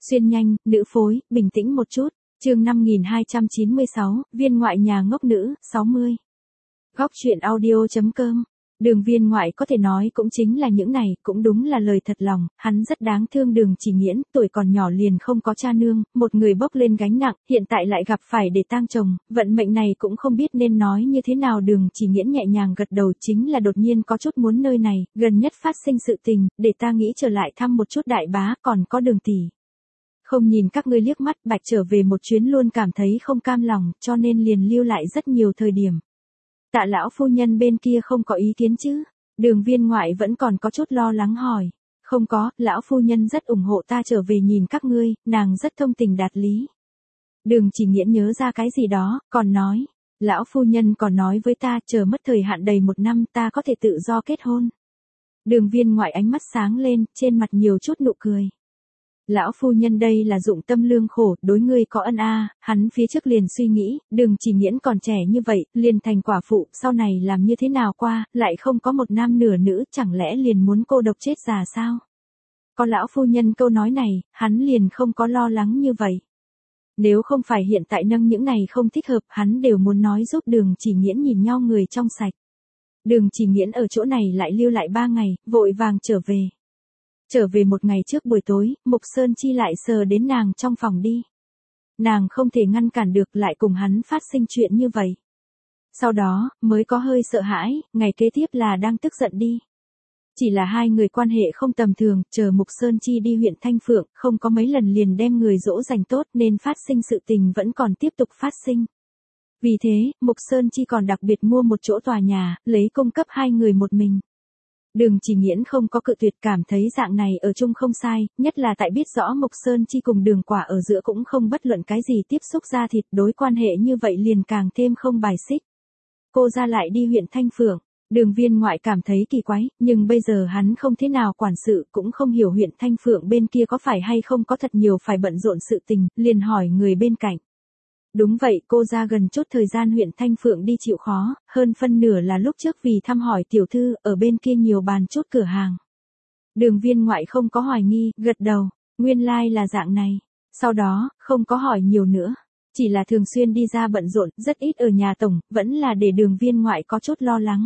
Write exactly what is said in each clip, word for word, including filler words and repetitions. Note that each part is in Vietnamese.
Xuyên nhanh, nữ phối, bình tĩnh một chút. Chương năm nghìn hai trăm chín mươi sáu, viên ngoại nhà ngốc nữ, sáu mươi. Góc truyện audio chấm com. Đường viên ngoại có thể nói cũng chính là những này, cũng đúng là lời thật lòng, hắn rất đáng thương Đường Chỉ Nghiễn, tuổi còn nhỏ liền không có cha nương, một người bốc lên gánh nặng, hiện tại lại gặp phải để tang chồng, vận mệnh này cũng không biết nên nói như thế nào. Đường Chỉ Nghiễn nhẹ nhàng gật đầu, chính là đột nhiên có chút muốn nơi này, gần nhất phát sinh sự tình, để ta nghĩ trở lại thăm một chút đại bá, còn có Đường tỷ. Không nhìn các ngươi liếc mắt, bạch trở về một chuyến luôn cảm thấy không cam lòng, cho nên liền lưu lại rất nhiều thời điểm. Tạ lão phu nhân bên kia không có ý kiến chứ? Đường viên ngoại vẫn còn có chút lo lắng hỏi. Không có, lão phu nhân rất ủng hộ ta trở về nhìn các ngươi, nàng rất thông tình đạt lý. Đường Chỉ Nghiễn nhớ ra cái gì đó, còn nói. Lão phu nhân còn nói với ta, chờ mất thời hạn đầy một năm ta có thể tự do kết hôn. Đường viên ngoại ánh mắt sáng lên, trên mặt nhiều chút nụ cười. Lão phu nhân đây là dụng tâm lương khổ, đối ngươi có ân a. À, hắn phía trước liền suy nghĩ, Đường Chỉ Nghiễn còn trẻ như vậy, liền thành quả phụ, sau này làm như thế nào qua, lại không có một nam nửa nữ, chẳng lẽ liền muốn cô độc chết già sao? Có lão phu nhân câu nói này, hắn liền không có lo lắng như vậy. Nếu không phải hiện tại nâng những này không thích hợp, hắn đều muốn nói giúp Đường Chỉ Nghiễn nhìn nhau người trong sạch. Đường Chỉ Nghiễn ở chỗ này lại lưu lại ba ngày, vội vàng trở về. Trở về một ngày trước buổi tối, Mục Sơn Chi lại sờ đến nàng trong phòng đi. Nàng không thể ngăn cản được, lại cùng hắn phát sinh chuyện như vậy. Sau đó, mới có hơi sợ hãi, ngày kế tiếp là đang tức giận đi. Chỉ là hai người quan hệ không tầm thường, chờ Mục Sơn Chi đi huyện Thanh Phượng, không có mấy lần liền đem người dỗ dành tốt nên phát sinh sự tình vẫn còn tiếp tục phát sinh. Vì thế, Mục Sơn Chi còn đặc biệt mua một chỗ tòa nhà, lấy cung cấp hai người một mình. Đường Chỉ Nghiễn không có cự tuyệt, cảm thấy dạng này ở chung không sai, nhất là tại biết rõ Mục Sơn Chi cùng Đường Quả ở giữa cũng không bất luận cái gì tiếp xúc ra thịt, đối quan hệ như vậy liền càng thêm không bài xích. Cô ra lại đi huyện Thanh Phượng, Đường viên ngoại cảm thấy kỳ quái, nhưng bây giờ hắn không thế nào quản sự, cũng không hiểu huyện Thanh Phượng bên kia có phải hay không có thật nhiều phải bận rộn sự tình, liền hỏi người bên cạnh. Đúng vậy, cô ra gần chốt thời gian huyện Thanh Phượng đi chịu khó, hơn phân nửa là lúc trước vì thăm hỏi tiểu thư, ở bên kia nhiều bàn chốt cửa hàng. Đường viên ngoại không có hoài nghi, gật đầu, nguyên lai like là dạng này. Sau đó, không có hỏi nhiều nữa. Chỉ là thường xuyên đi ra bận rộn, rất ít ở nhà tổng, vẫn là để đường viên ngoại có chút lo lắng.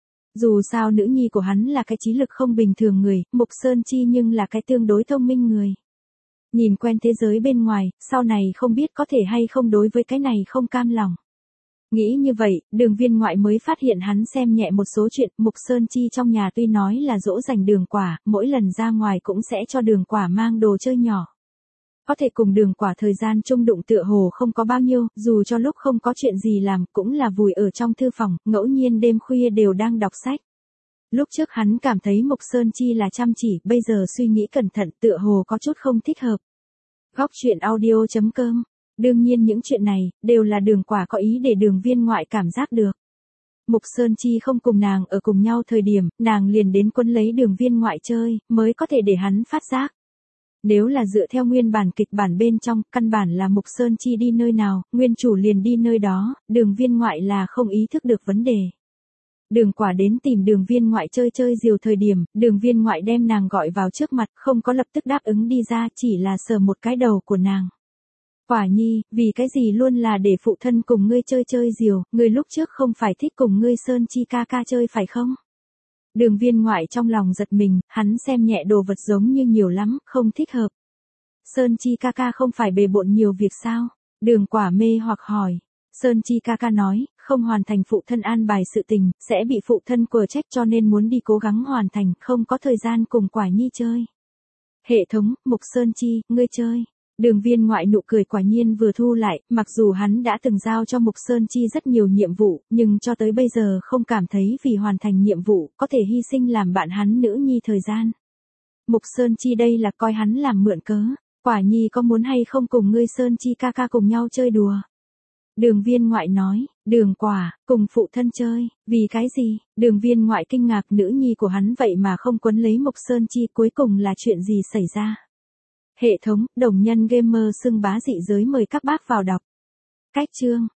Dù sao nữ nhi của hắn là cái trí lực không bình thường người, Mục Sơn Chi nhưng là cái tương đối thông minh người. Nhìn quen thế giới bên ngoài, sau này không biết có thể hay không đối với cái này không cam lòng. Nghĩ như vậy, đường viên ngoại mới phát hiện hắn xem nhẹ một số chuyện. Mục Sơn Chi trong nhà tuy nói là dỗ dành Đường Quả, mỗi lần ra ngoài cũng sẽ cho Đường Quả mang đồ chơi nhỏ. Có thể cùng Đường Quả thời gian chung đụng tựa hồ không có bao nhiêu, dù cho lúc không có chuyện gì làm cũng là vùi ở trong thư phòng, ngẫu nhiên đêm khuya đều đang đọc sách. Lúc trước hắn cảm thấy Mục Sơn Chi là chăm chỉ, bây giờ suy nghĩ cẩn thận tựa hồ có chút không thích hợp. Góc truyện audio chấm com. Đương nhiên những chuyện này, đều là Đường Quả có ý để đường viên ngoại cảm giác được. Mục Sơn Chi không cùng nàng ở cùng nhau thời điểm, nàng liền đến quấn lấy đường viên ngoại chơi, mới có thể để hắn phát giác. Nếu là dựa theo nguyên bản kịch bản bên trong, căn bản là Mục Sơn Chi đi nơi nào, nguyên chủ liền đi nơi đó, đường viên ngoại là không ý thức được vấn đề. Đường Quả đến tìm đường viên ngoại chơi chơi diều thời điểm, đường viên ngoại đem nàng gọi vào trước mặt, không có lập tức đáp ứng đi ra, chỉ là sờ một cái đầu của nàng. Quả nhi, vì cái gì luôn là để phụ thân cùng ngươi chơi chơi diều, ngươi lúc trước không phải thích cùng ngươi Sơn Chi ca ca chơi phải không? Đường viên ngoại trong lòng giật mình, hắn xem nhẹ đồ vật giống như nhiều lắm, không thích hợp. Sơn Chi ca ca không phải bề bộn nhiều việc sao? Đường Quả mê hoặc hỏi. Sơn Chi ca ca nói, không hoàn thành phụ thân an bài sự tình, sẽ bị phụ thân quở trách cho nên muốn đi cố gắng hoàn thành, không có thời gian cùng Quả nhi chơi. Hệ thống, Mục Sơn Chi, ngươi chơi. Đường viên ngoại nụ cười quả nhiên vừa thu lại, mặc dù hắn đã từng giao cho Mục Sơn Chi rất nhiều nhiệm vụ, nhưng cho tới bây giờ không cảm thấy vì hoàn thành nhiệm vụ, có thể hy sinh làm bạn hắn nữ nhi thời gian. Mục Sơn Chi đây là coi hắn làm mượn cớ, Quả nhi có muốn hay không cùng ngươi Sơn Chi ca ca cùng nhau chơi đùa? Đường viên ngoại nói, Đường Quả, cùng phụ thân chơi, vì cái gì? Đường viên ngoại kinh ngạc, nữ nhi của hắn vậy mà không quấn lấy Mục Sơn Chi, cuối cùng là chuyện gì xảy ra? Hệ thống, đồng nhân gamer xưng bá dị giới mời các bác vào đọc. Cách chương.